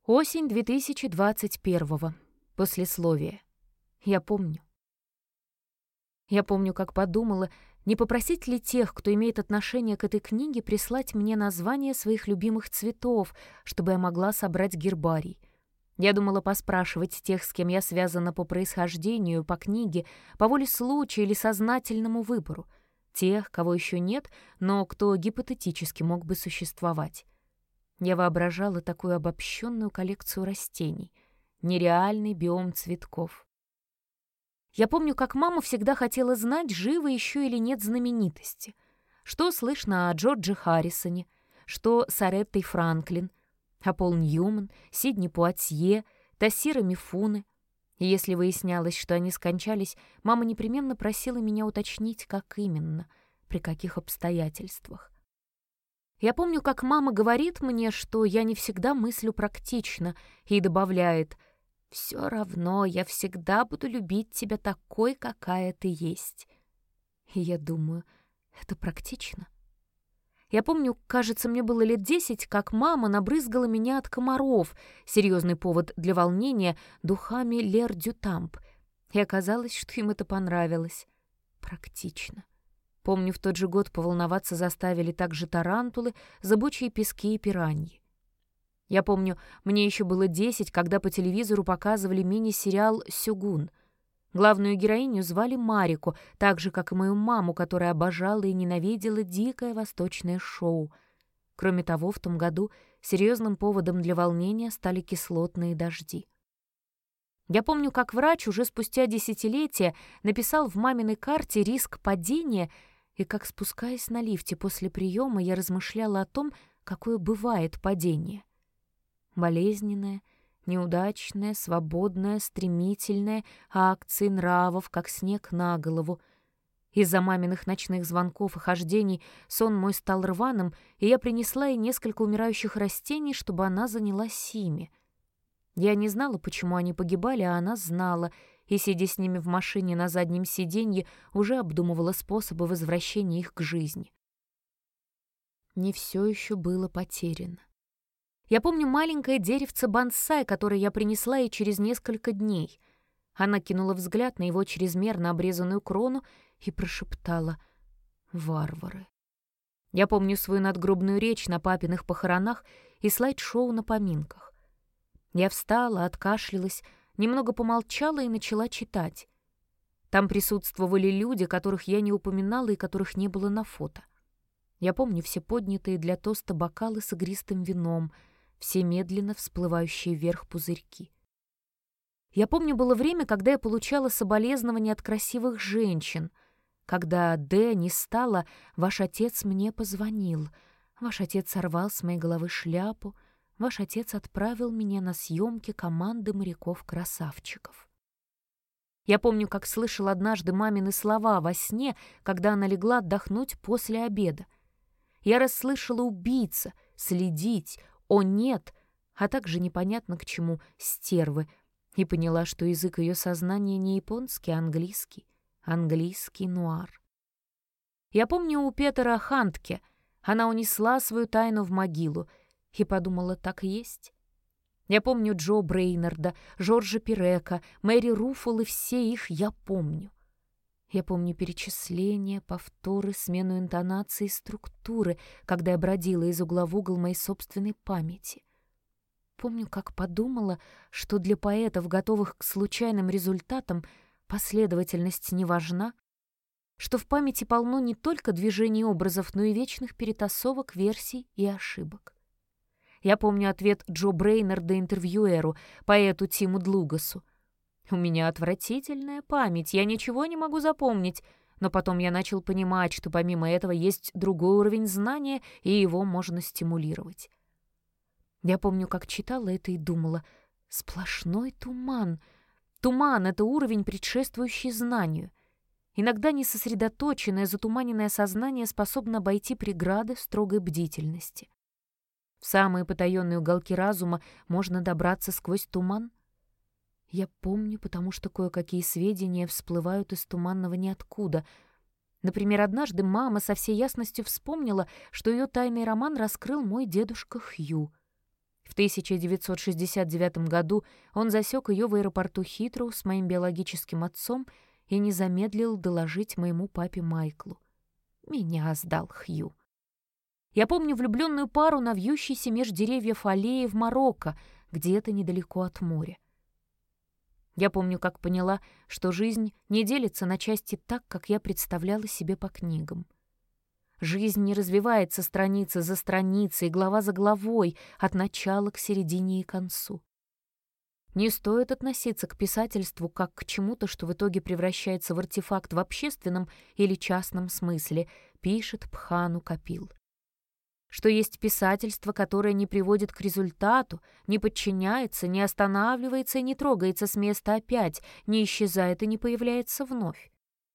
Осень 2021. Послесловие. Я помню. Я помню, как подумала, не попросить ли тех, кто имеет отношение к этой книге, прислать мне названия своих любимых цветов, чтобы я могла собрать гербарий. Я думала поспрашивать тех, с кем я связана по происхождению, по книге, по воле случая или сознательному выбору. Тех, кого еще нет, но кто гипотетически мог бы существовать. Я воображала такую обобщенную коллекцию растений, нереальный биом цветков. Я помню, как мама всегда хотела знать, живы еще или нет знаменитости. Что слышно о Джордже Харрисоне, что с Ареттой Франклин, о Пол Ньюман, Сидни Пуатье, Тассиро Мифуне. И если выяснялось, что они скончались, мама непременно просила меня уточнить, как именно, при каких обстоятельствах. Я помню, как мама говорит мне, что я не всегда мыслю практично, и добавляет: «Все равно я всегда буду любить тебя такой, какая ты есть». И я думаю, это практично? Я помню, кажется, мне было лет 10, как мама набрызгала меня от комаров, серьезный повод для волнения, духами Лер Дю Тамп, и оказалось, что им это понравилось. Практично. Помню, в тот же год поволноваться заставили также тарантулы, зыбучие пески и пираньи. Я помню, мне еще было 10, когда по телевизору показывали мини-сериал «Сёгун». Главную героиню звали Марико, так же, как и мою маму, которая обожала и ненавидела дикое восточное шоу. Кроме того, в том году серьезным поводом для волнения стали кислотные дожди. Я помню, как врач уже спустя десятилетия написал в маминой карте риск падения, и как, спускаясь на лифте после приема, я размышляла о том, какое бывает падение. Болезненное, неудачное, свободное, стремительное, акции нравов, как снег на голову. Из-за маминых ночных звонков и хождений сон мой стал рваным, и я принесла ей несколько умирающих растений, чтобы она занялась ими. Я не знала, почему они погибали, а она знала, и, сидя с ними в машине на заднем сиденье, уже обдумывала способы возвращения их к жизни. Не все еще было потеряно. Я помню маленькое деревце бонсай, которое я принесла ей через несколько дней. Она кинула взгляд на его чрезмерно обрезанную крону и прошептала: «Варвары». Я помню свою надгробную речь на папиных похоронах и слайд-шоу на поминках. Я встала, откашлялась, немного помолчала и начала читать. Там присутствовали люди, которых я не упоминала и которых не было на фото. Я помню все поднятые для тоста бокалы с игристым вином, все медленно всплывающие вверх пузырьки. Я помню, было время, когда я получала соболезнования от красивых женщин. Когда Д не стало, ваш отец мне позвонил. Ваш отец сорвал с моей головы шляпу. Ваш отец отправил меня на съемки команды моряков-красавчиков. Я помню, как слышал однажды мамины слова во сне, когда она легла отдохнуть после обеда. Я расслышала «убийца», «следить», «о нет», а также непонятно к чему «стервы», и поняла, что язык ее сознания не японский, а английский. Английский нуар. Я помню у Петера Хантке. Она унесла свою тайну в могилу, и подумала, так и есть. Я помню Джо Брейнарда, Жоржа Пирека, Мэри Руффл, и все их я помню. Я помню перечисления, повторы, смену интонации и структуры, когда я бродила из угла в угол моей собственной памяти. Помню, как подумала, что для поэтов, готовых к случайным результатам, последовательность не важна, что в памяти полно не только движений образов, но и вечных перетасовок, версий и ошибок. Я помню ответ Джо Брейнарда интервьюеру, поэту Тиму Длугасу. «У меня отвратительная память, я ничего не могу запомнить», но потом я начал понимать, что помимо этого есть другой уровень знания, и его можно стимулировать. Я помню, как читала это и думала: сплошной туман. Туман — это уровень, предшествующий знанию. Иногда несосредоточенное, затуманенное сознание способно обойти преграды строгой бдительности. В самые потаенные уголки разума можно добраться сквозь туман. Я помню, потому что кое-какие сведения всплывают из туманного ниоткуда. Например, однажды мама со всей ясностью вспомнила, что ее тайный роман раскрыл мой дедушка Хью. В 1969 году он засек ее в аэропорту Хитроу с моим биологическим отцом и не замедлил доложить моему папе Майклу. Меня сдал Хью. Я помню влюбленную пару на вьющейся меж деревьев аллее в Марокко, где-то недалеко от моря. Я помню, как поняла, что жизнь не делится на части так, как я представляла себе по книгам. Жизнь не развивается страница за страницей, глава за главой, от начала к середине и концу. Не стоит относиться к писательству как к чему-то, что в итоге превращается в артефакт в общественном или частном смысле, пишет Пхану Капил. Что есть писательство, которое не приводит к результату, не подчиняется, не останавливается и не трогается с места опять, не исчезает и не появляется вновь.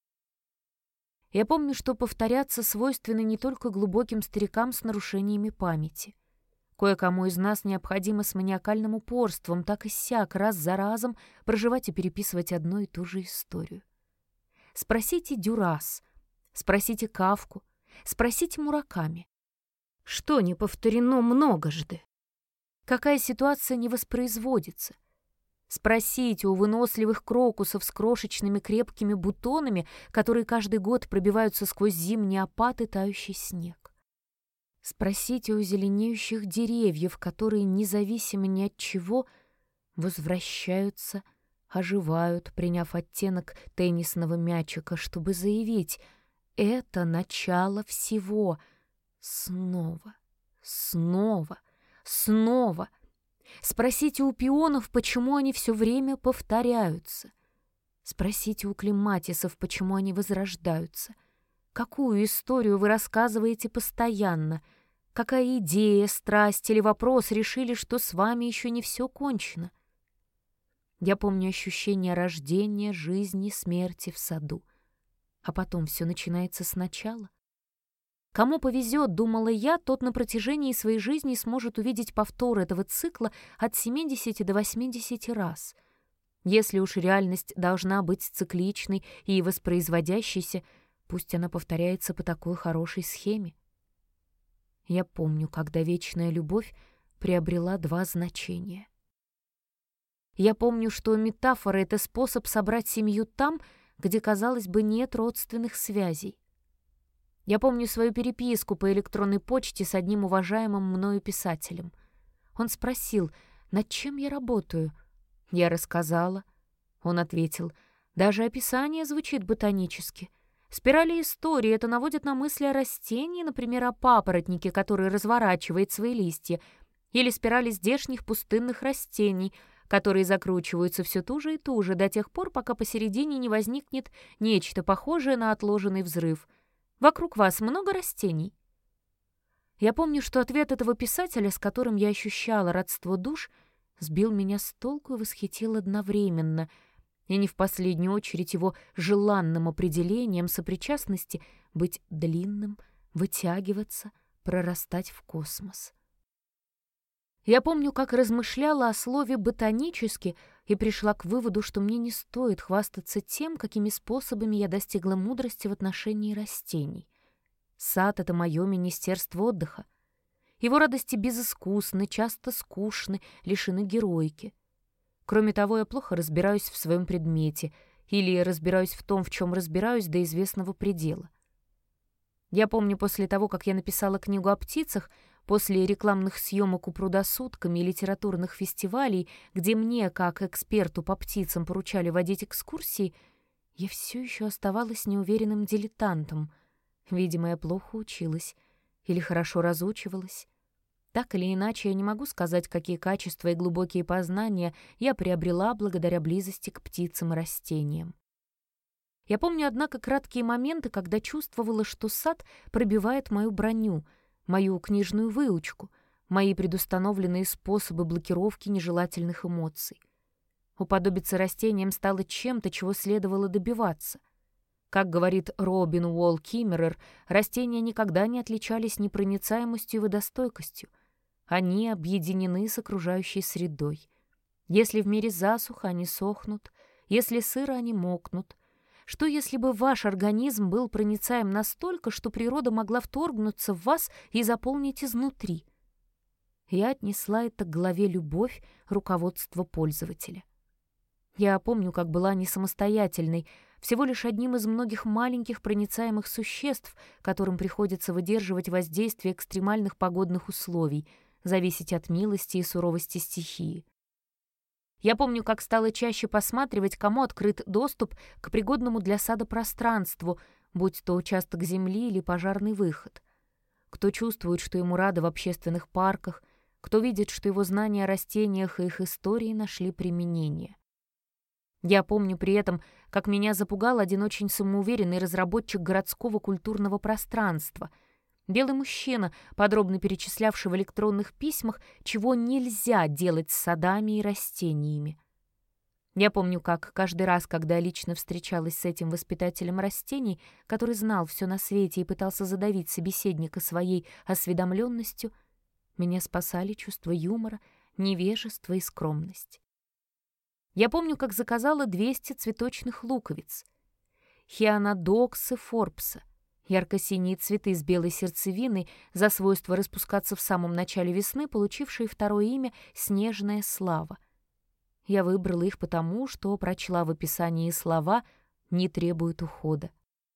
Я помню, что повторяться свойственно не только глубоким старикам с нарушениями памяти. Кое-кому из нас необходимо с маниакальным упорством так и сяк раз за разом проживать и переписывать одну и ту же историю. Спросите Дюрас, спросите Кафку, спросите Мураками. Что не повторено многожды? Какая ситуация не воспроизводится? Спросите у выносливых крокусов с крошечными крепкими бутонами, которые каждый год пробиваются сквозь зимний опад и тающий снег. Спросите у зеленеющих деревьев, которые, независимо ни от чего, возвращаются, оживают, приняв оттенок теннисного мячика, чтобы заявить «это начало всего». Снова, снова, снова. Спросите у пионов, почему они все время повторяются. Спросите у клематисов, почему они возрождаются. Какую историю вы рассказываете постоянно? Какая идея, страсть или вопрос решили, что с вами еще не все кончено? Я помню ощущение рождения, жизни, смерти в саду. А потом все начинается сначала. Кому повезет, думала я, тот на протяжении своей жизни сможет увидеть повтор этого цикла от 70 до 80 раз. Если уж реальность должна быть цикличной и воспроизводящейся, пусть она повторяется по такой хорошей схеме. Я помню, когда вечная любовь приобрела два значения. Я помню, что метафора — это способ собрать семью там, где, казалось бы, нет родственных связей. Я помню свою переписку по электронной почте с одним уважаемым мною писателем. Он спросил, над чем я работаю. Я рассказала. Он ответил, даже описание звучит ботанически. Спирали истории — это наводит на мысли о растении, например, о папоротнике, который разворачивает свои листья, или спирали здешних пустынных растений, которые закручиваются все туже и туже до тех пор, пока посередине не возникнет нечто похожее на отложенный взрыв. Вокруг вас много растений? Я помню, что ответ этого писателя, с которым я ощущала родство душ, сбил меня с толку и восхитил одновременно, и не в последнюю очередь его желанным определением сопричастности быть длинным, вытягиваться, прорастать в космос. Я помню, как размышляла о слове «ботанически» и пришла к выводу, что мне не стоит хвастаться тем, какими способами я достигла мудрости в отношении растений. Сад — это мое министерство отдыха. Его радости безыскусны, часто скучны, лишены героики. Кроме того, я плохо разбираюсь в своем предмете или разбираюсь в том, в чем разбираюсь, до известного предела. Я помню, после того, как я написала книгу о птицах, после рекламных съемок у пруда сутками и литературных фестивалей, где мне, как эксперту по птицам, поручали водить экскурсии, я все еще оставалась неуверенным дилетантом. Видимо, я плохо училась или хорошо разучивалась. Так или иначе, я не могу сказать, какие качества и глубокие познания я приобрела благодаря близости к птицам и растениям. Я помню, однако, краткие моменты, когда чувствовала, что сад пробивает мою броню, мою книжную выучку, мои предустановленные способы блокировки нежелательных эмоций. Уподобиться растениям стало чем-то, чего следовало добиваться. Как говорит Робин Уолл Киммерер, растения никогда не отличались непроницаемостью и водостойкостью. Они объединены с окружающей средой. Если в мире засуха, они сохнут, если сыро, они мокнут. Что, если бы ваш организм был проницаем настолько, что природа могла вторгнуться в вас и заполнить изнутри? Я отнесла это к главе «Любовь. Руководство пользователя». Я помню, как была не самостоятельной, всего лишь одним из многих маленьких проницаемых существ, которым приходится выдерживать воздействие экстремальных погодных условий, зависеть от милости и суровости стихии. Я помню, как стала чаще посматривать, кому открыт доступ к пригодному для сада пространству, будь то участок земли или пожарный выход. Кто чувствует, что ему рады в общественных парках, кто видит, что его знания о растениях и их истории нашли применение. Я помню при этом, как меня запугал один очень самоуверенный разработчик городского культурного пространства. Белый мужчина, подробно перечислявший в электронных письмах, чего нельзя делать с садами и растениями. Я помню, как каждый раз, когда я лично встречалась с этим воспитателем растений, который знал все на свете и пытался задавить собеседника своей осведомленностью, меня спасали чувство юмора, невежество и скромность. Я помню, как заказала 200 цветочных луковиц, хионодоксы Форбса, ярко-синие цветы с белой сердцевиной, за свойство распускаться в самом начале весны, получившие второе имя «Снежная слава». Я выбрала их потому, что прочла в описании слова «не требует ухода».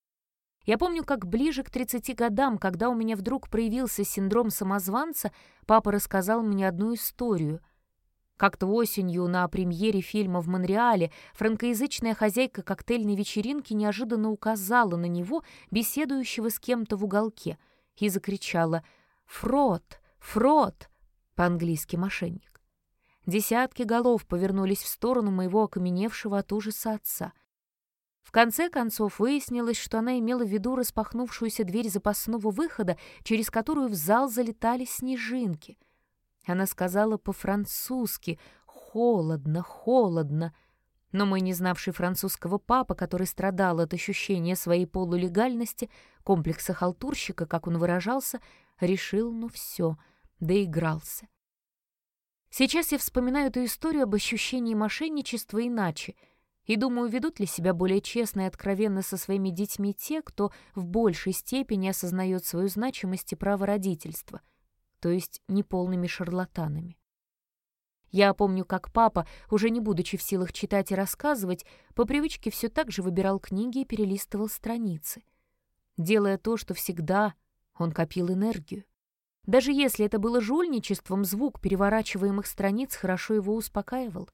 Я помню, как ближе к 30 годам, когда у меня вдруг проявился синдром самозванца, папа рассказал мне одну историю. Как-то осенью на премьере фильма в Монреале франкоязычная хозяйка коктейльной вечеринки неожиданно указала на него, беседующего с кем-то в уголке, и закричала «Фрод! Фрод!» по-английски «мошенник». Десятки голов повернулись в сторону моего окаменевшего от ужаса отца. В конце концов выяснилось, что она имела в виду распахнувшуюся дверь запасного выхода, через которую в зал залетали снежинки. Она сказала по-французски «холодно, холодно», но мой не знавший французского папа, который страдал от ощущения своей полулегальности, комплекса халтурщика, как он выражался, решил, ну все, доигрался. Сейчас я вспоминаю эту историю об ощущении мошенничества иначе и думаю, ведут ли себя более честно и откровенно со своими детьми те, кто в большей степени осознает свою значимость и право родительства, то есть неполными шарлатанами. Я помню, как папа, уже не будучи в силах читать и рассказывать, по привычке все так же выбирал книги и перелистывал страницы. Делая то, что всегда, он копил энергию. Даже если это было жульничеством, звук переворачиваемых страниц хорошо его успокаивал.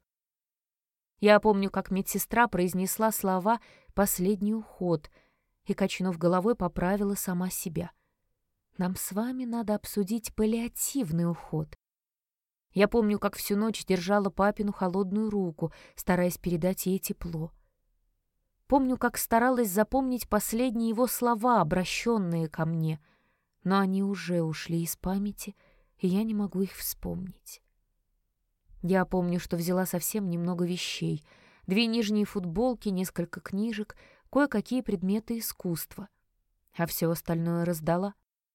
Я помню, как медсестра произнесла слова «последний уход» и, качнув головой, поправила сама себя. «Нам с вами надо обсудить паллиативный уход». Я помню, как всю ночь держала папину холодную руку, стараясь передать ей тепло. Помню, как старалась запомнить последние его слова, обращенные ко мне, но они уже ушли из памяти, и я не могу их вспомнить. Я помню, что взяла совсем немного вещей: 2 нижние футболки, несколько книжек, кое-какие предметы искусства, а все остальное раздала.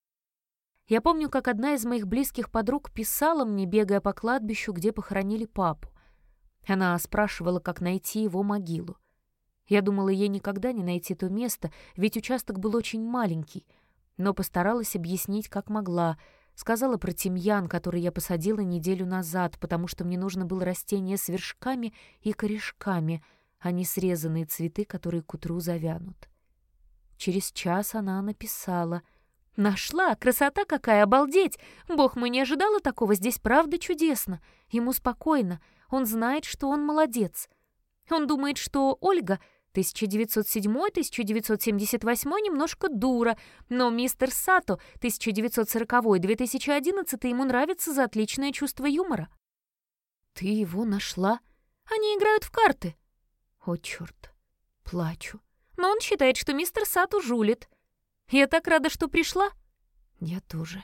Я помню, как одна из моих близких подруг писала мне, бегая по кладбищу, где похоронили папу. Она спрашивала, как найти его могилу. Я думала, ей никогда не найти то место, ведь участок был очень маленький, но постаралась объяснить, как могла. Сказала про тимьян, который я посадила неделю назад, потому что мне нужно было растение с вершками и корешками, а не срезанные цветы, которые к утру завянут. Через час она написала: «Нашла! Красота какая! Обалдеть! Бог мой, не ожидала такого! Здесь правда чудесно! Ему спокойно! Он знает, что он молодец! Он думает, что Ольга 1907-1978 немножко дура, но мистер Сато 1940-2011 ему нравится за отличное чувство юмора». «Ты его нашла? Они играют в карты». «О, черт!» Плачу. «Но он считает, что мистер Сато жулит. Я так рада, что пришла». «Я тоже».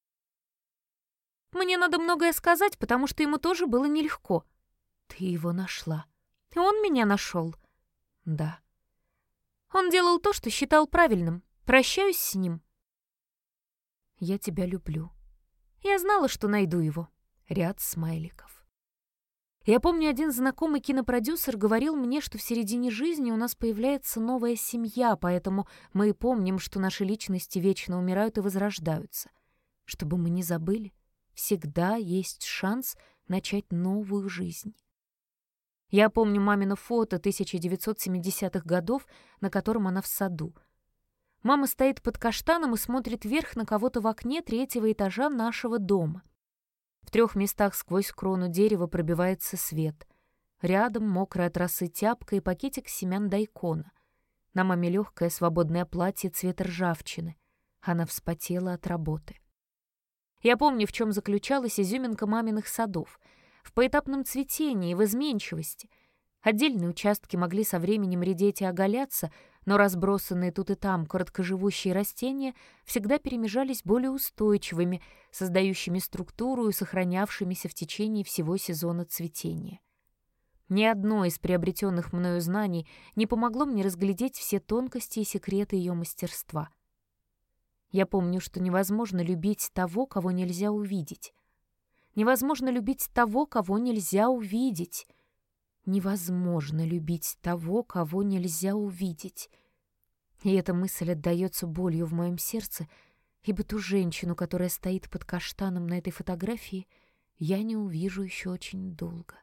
«Мне надо многое сказать, потому что ему тоже было нелегко». «Ты его нашла». «Он меня нашел». «Да». «Он делал то, что считал правильным. Прощаюсь с ним». «Я тебя люблю». Я знала, что найду его. Ряд смайликов. Я помню, один знакомый кинопродюсер говорил мне, что в середине жизни у нас появляется новая семья, поэтому мы и помним, что наши личности вечно умирают и возрождаются. Чтобы мы не забыли. Всегда есть шанс начать новую жизнь. Я помню мамино фото 1970-х годов, на котором она в саду. Мама стоит под каштаном и смотрит вверх на кого-то в окне 3-го этажа нашего дома. В 3 местах сквозь крону дерева пробивается свет. Рядом мокрая от росы тяпка и пакетик семян дайкона. На маме легкое свободное платье цвета ржавчины. Она вспотела от работы. Я помню, в чем заключалась изюминка маминых садов. В поэтапном цветении, в изменчивости. Отдельные участки могли со временем редеть и оголяться, но разбросанные тут и там короткоживущие растения всегда перемежались более устойчивыми, создающими структуру и сохранявшимися в течение всего сезона цветения. Ни одно из приобретенных мною знаний не помогло мне разглядеть все тонкости и секреты ее мастерства. Я помню, что невозможно любить того, кого нельзя увидеть. Невозможно любить того, кого нельзя увидеть. Невозможно любить того, кого нельзя увидеть. И эта мысль отдаётся болью в моем сердце, ибо ту женщину, которая стоит под каштаном на этой фотографии, я не увижу еще очень долго.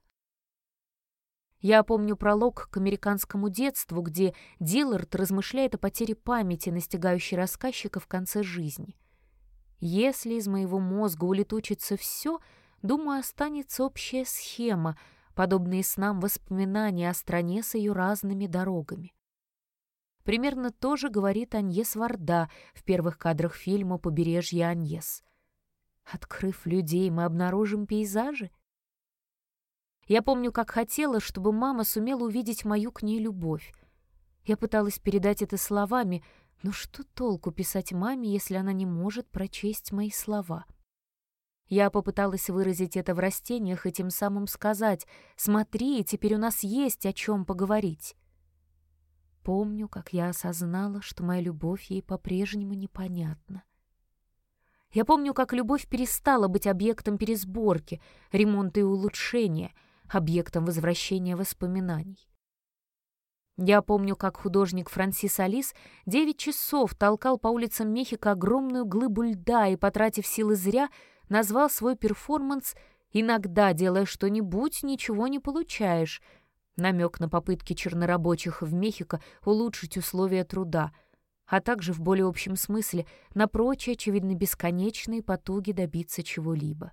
Я помню пролог к американскому детству, где Диллард размышляет о потере памяти, настигающей рассказчика в конце жизни. Если из моего мозга улетучится все, думаю, останется общая схема, подобные снам воспоминания о стране с ее разными дорогами. Примерно то же говорит Аньес Варда в первых кадрах фильма «Побережье Аньес». Открыв людей, мы обнаружим пейзажи. Я помню, как хотела, чтобы мама сумела увидеть мою к ней любовь. Я пыталась передать это словами, но что толку писать маме, если она не может прочесть мои слова? Я попыталась выразить это в растениях и тем самым сказать: «Смотри, теперь у нас есть о чем поговорить». Помню, как я осознала, что моя любовь ей по-прежнему непонятна. Я помню, как любовь перестала быть объектом пересборки, ремонта и улучшения, объектом возвращения воспоминаний. Я помню, как художник Франсис Алис 9 часов толкал по улицам Мехико огромную глыбу льда и, потратив силы зря, назвал свой перформанс «Иногда, делая что-нибудь, ничего не получаешь», намек на попытки чернорабочих в Мехико улучшить условия труда, а также в более общем смысле на прочие, очевидно, бесконечные потуги добиться чего-либо.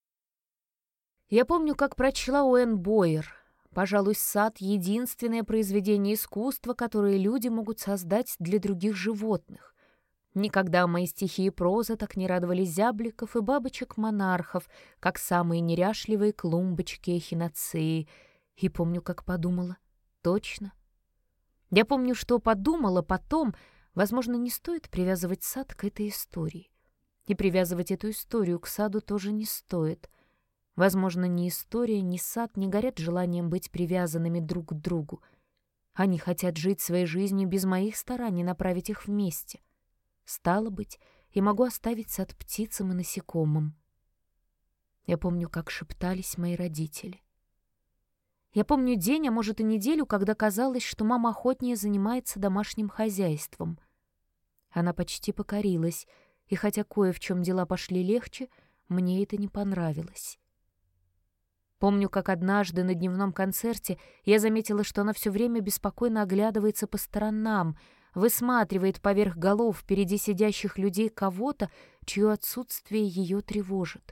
Я помню, как прочла Уэн Бойер: «Пожалуй, сад — единственное произведение искусства, которое люди могут создать для других животных. Никогда мои стихи и проза так не радовали зябликов и бабочек-монархов, как самые неряшливые клумбочки эхиноцеи». И помню, как подумала: точно. Я помню, что подумала потом: возможно, не стоит привязывать сад к этой истории. И привязывать эту историю к саду тоже не стоит. Возможно, ни история, ни сад не горят желанием быть привязанными друг к другу. Они хотят жить своей жизнью без моих стараний направить их вместе. Стало быть, я могу оставить сад птицам и насекомым. Я помню, как шептались мои родители. Я помню день, а может и неделю, когда казалось, что мама охотнее занимается домашним хозяйством. Она почти покорилась, и хотя кое в чем дела пошли легче, мне это не понравилось. Помню, как однажды на дневном концерте я заметила, что она все время беспокойно оглядывается по сторонам, высматривает поверх голов впереди сидящих людей кого-то, чье отсутствие ее тревожит.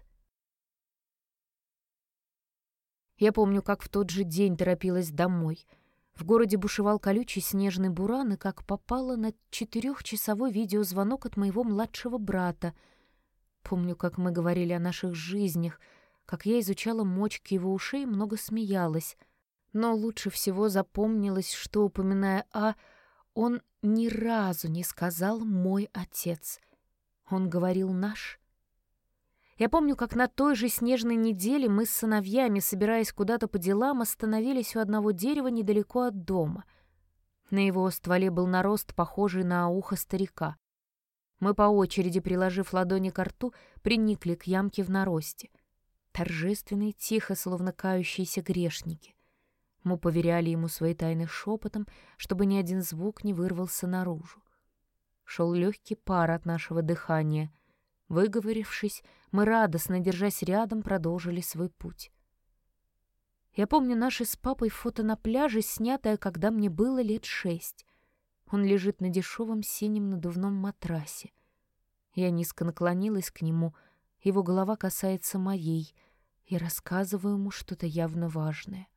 Я помню, как в тот же день торопилась домой. В городе бушевал колючий снежный буран, и как попала на 4-часовой видеозвонок от моего младшего брата. Помню, как мы говорили о наших жизнях, как я изучала мочки его ушей и много смеялась. Но лучше всего запомнилось, что, упоминая он ни разу не сказал «мой отец». Он говорил «наш». Я помню, как на той же снежной неделе мы с сыновьями, собираясь куда-то по делам, остановились у одного дерева недалеко от дома. На его стволе был нарост, похожий на ухо старика. Мы по очереди, приложив ладони ко рту, приникли к ямке в наросте. Торжественно и тихо, словно кающиеся грешники. Мы поверяли ему свои тайны шепотом, чтобы ни один звук не вырвался наружу. Шел легкий пар от нашего дыхания. Выговорившись, мы, радостно держась рядом, продолжили свой путь. Я помню наши с папой фото на пляже, снятое, когда мне было лет 6. Он лежит на дешевом синем надувном матрасе. Я низко наклонилась к нему, его голова касается моей. Я рассказываю ему что-то явно важное.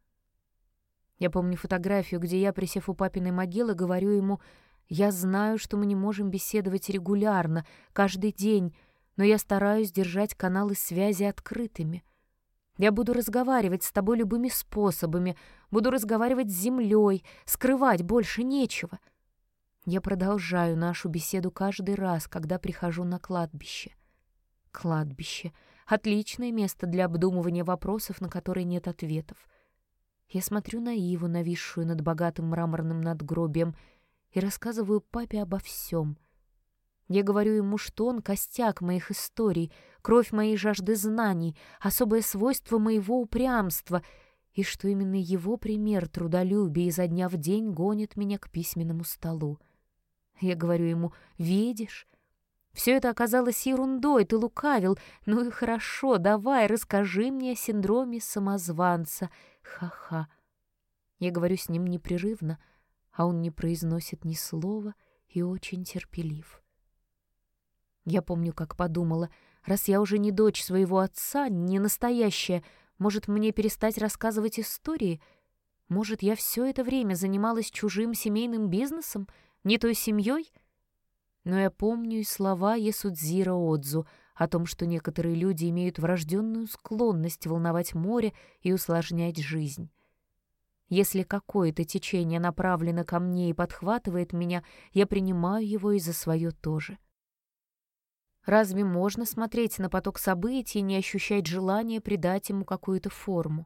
Я помню фотографию, где я, присев у папиной могилы, говорю ему: «Я знаю, что мы не можем беседовать регулярно, каждый день, но я стараюсь держать каналы связи открытыми. Я буду разговаривать с тобой любыми способами, буду разговаривать с землей, скрывать больше нечего». Я продолжаю нашу беседу каждый раз, когда прихожу на кладбище. Кладбище — отличное место для обдумывания вопросов, на которые нет ответов. Я смотрю на иву, нависшую над богатым мраморным надгробием, и рассказываю папе обо всем. Я говорю ему, что он — костяк моих историй, кровь моей жажды знаний, особое свойство моего упрямства, и что именно его пример трудолюбия изо дня в день гонит меня к письменному столу. Я говорю ему: «Видишь, все это оказалось ерундой, ты лукавил. Ну и хорошо, давай, расскажи мне о синдроме самозванца. Ха-ха». Я говорю с ним непрерывно, а он не произносит ни слова и очень терпелив. Я помню, как подумала: раз я уже не дочь своего отца, не настоящая, может, мне перестать рассказывать истории? Может, я все это время занималась чужим семейным бизнесом, не той семьей? Но я помню и слова Ясудзиро Одзу о том, что некоторые люди имеют врожденную склонность волновать море и усложнять жизнь. Если какое-то течение направлено ко мне и подхватывает меня, я принимаю его и за свое тоже. Разве можно смотреть на поток событий и не ощущать желания придать ему какую-то форму?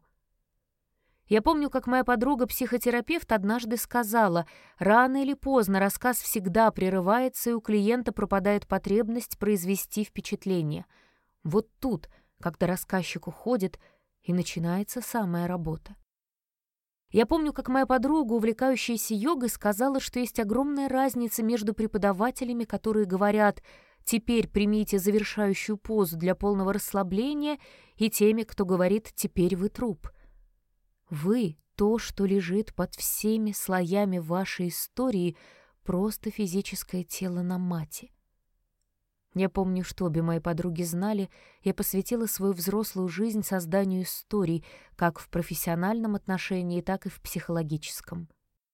Я помню, как моя подруга-психотерапевт однажды сказала: рано или поздно рассказ всегда прерывается, и у клиента пропадает потребность произвести впечатление. Вот тут, когда рассказчик уходит, и начинается самая работа. Я помню, как моя подруга, увлекающаяся йогой, сказала, что есть огромная разница между преподавателями, которые говорят: «Теперь примите завершающую позу для полного расслабления», и теми, кто говорит: «Теперь вы труп». Вы — то, что лежит под всеми слоями вашей истории, просто физическое тело на мате. Я помню, что обе мои подруги знали, я посвятила свою взрослую жизнь созданию историй, как в профессиональном отношении, так и в психологическом.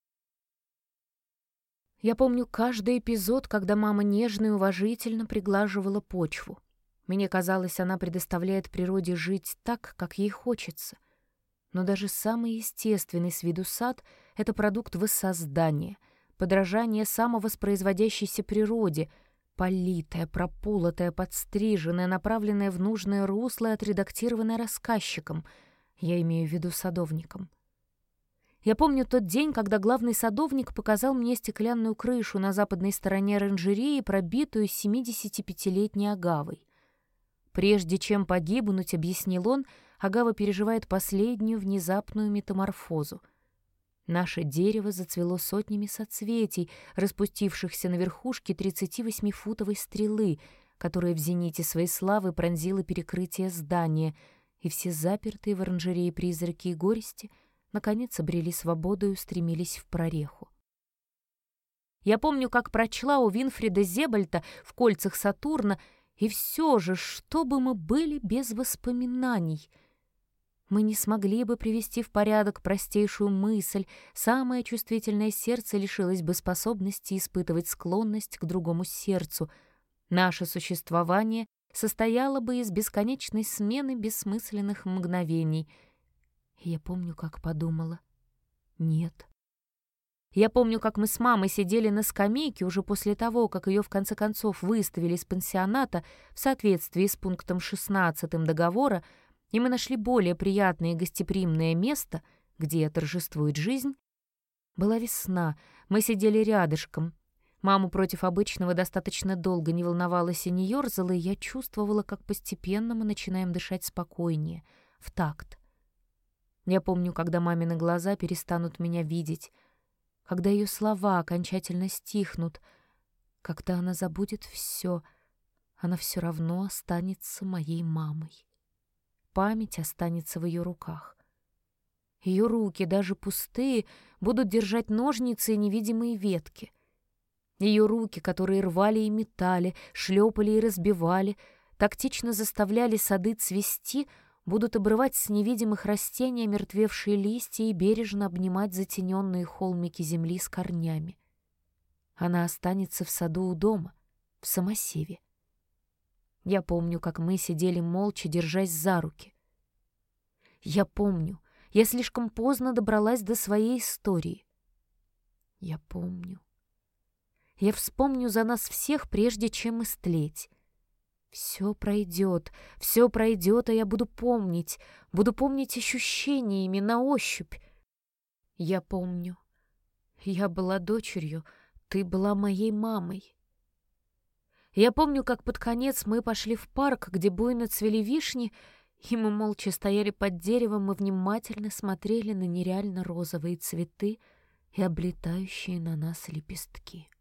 Я помню каждый эпизод, когда мама нежно и уважительно приглаживала почву. Мне казалось, она предоставляет природе жить так, как ей хочется. Но даже самый естественный с виду сад — это продукт воссоздания, подражание самовоспроизводящейся природе, политая, прополотая, подстриженная, направленная в нужное русло и отредактированная рассказчиком, я имею в виду садовником. Я помню тот день, когда главный садовник показал мне стеклянную крышу на западной стороне оранжереи, пробитую 75-летней агавой. «Прежде чем погибнуть, — объяснил он, — агава переживает последнюю внезапную метаморфозу. Наше дерево зацвело сотнями соцветий, распустившихся на верхушке 38-футовой стрелы, которая в зените своей славы пронзила перекрытие здания, и все запертые в оранжерее призраки и горести наконец обрели свободу и устремились в прореху. Я помню, как прочла у Винфрида Зебальта в «Кольцах Сатурна», и все же, что бы мы были без воспоминаний? Мы не смогли бы привести в порядок простейшую мысль, самое чувствительное сердце лишилось бы способности испытывать склонность к другому сердцу. Наше существование состояло бы из бесконечной смены бессмысленных мгновений. И я помню, как подумала: нет. Я помню, как мы с мамой сидели на скамейке уже после того, как ее в конце концов выставили из пансионата в соответствии с пунктом 16 договора, и мы нашли более приятное и гостеприимное место, где торжествует жизнь. Была весна, мы сидели рядышком. Мама против обычного достаточно долго не волновалась и не ерзала, и я чувствовала, как постепенно мы начинаем дышать спокойнее, в такт. Я помню, когда мамины глаза перестанут меня видеть, когда ее слова окончательно стихнут, когда она забудет все, она все равно останется моей мамой. Память останется в ее руках. Ее руки, даже пустые, будут держать ножницы и невидимые ветки. Ее руки, которые рвали и метали, шлепали и разбивали, тактично заставляли сады цвести, будут обрывать с невидимых растений мертвевшие листья и бережно обнимать затененные холмики земли с корнями. Она останется в саду у дома, в самосеве. Я помню, как мы сидели молча, держась за руки. Я помню, я слишком поздно добралась до своей истории. Я помню. Я вспомню за нас всех, прежде чем истлеть. Все пройдет, а я буду помнить ощущениями на ощупь. Я помню. Я была дочерью, ты была моей мамой. Я помню, как под конец мы пошли в парк, где буйно цвели вишни, и мы молча стояли под деревом и внимательно смотрели на нереально розовые цветы и облетающие на нас лепестки.